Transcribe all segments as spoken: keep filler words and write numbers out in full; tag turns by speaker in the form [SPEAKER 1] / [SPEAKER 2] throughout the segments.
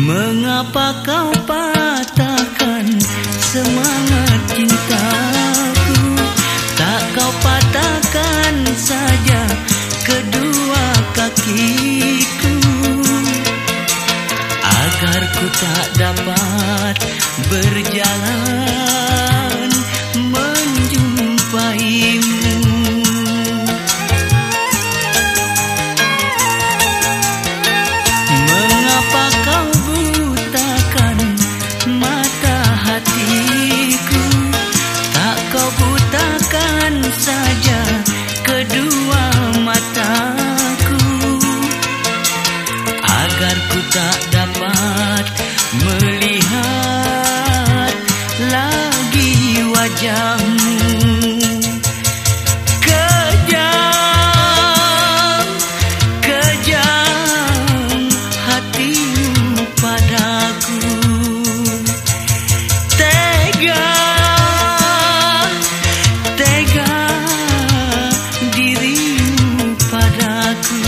[SPEAKER 1] Mengapa kau patahkan semangat cintaku? Tak kau patahkan saja kedua kakiku, agar ku tak dapat berjalan menjumpaimu. Mengapa kau butakan mata hatiku? Tak kau butakan saja kedua mataku, agar ku tak dapat melihat lagi wajahmu. Kejam, kejam hatimu padaku. Tega, tega dirimu padaku.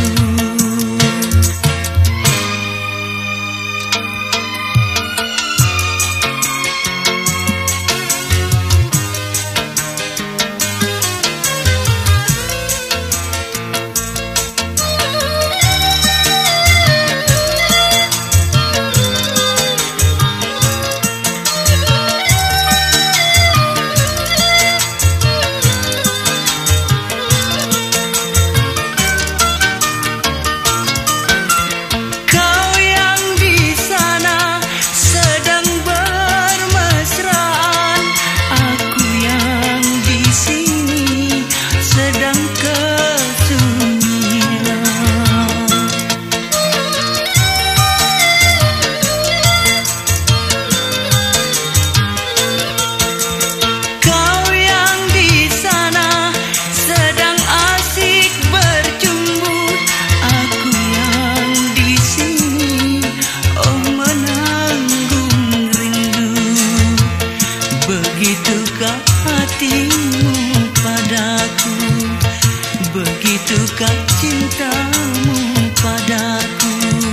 [SPEAKER 1] Begitukah hatimu padaku? Begitukah cintamu padaku?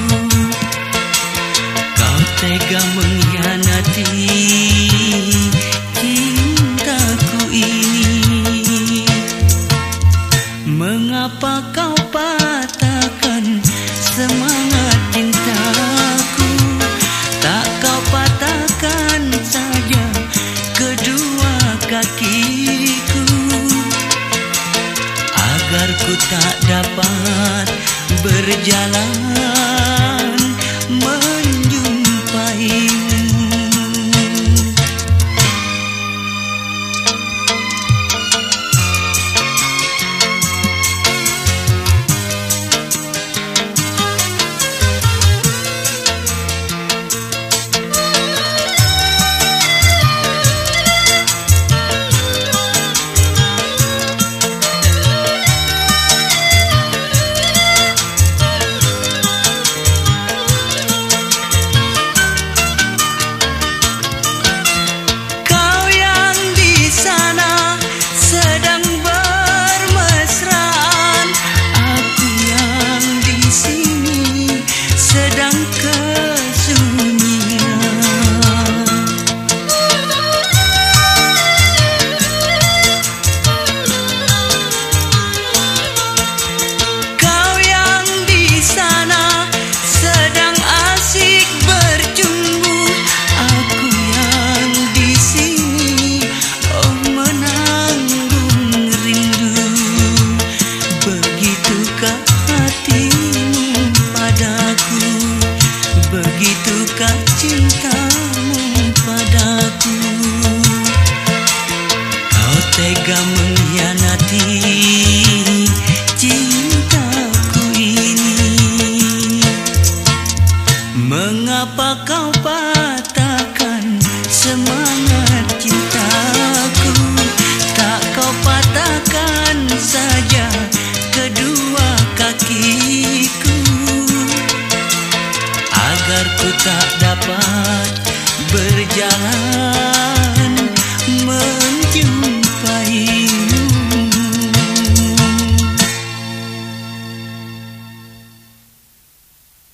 [SPEAKER 1] Kau tega mengkhianati cintaku ini. Mengapa kau patahkan semangat cintaku? Tak kau patahkan saja kedua kakiku, agar ku tak dapat berjalan menjumpaimu. Begitukah cintamu padaku? Kau tega mengkhianati cintaku ini. Mengapa kau patahkan semangat cintaku? Tak kau patahkan saja kedua kakiku, agar ku tak dapat berjalan menjumpai.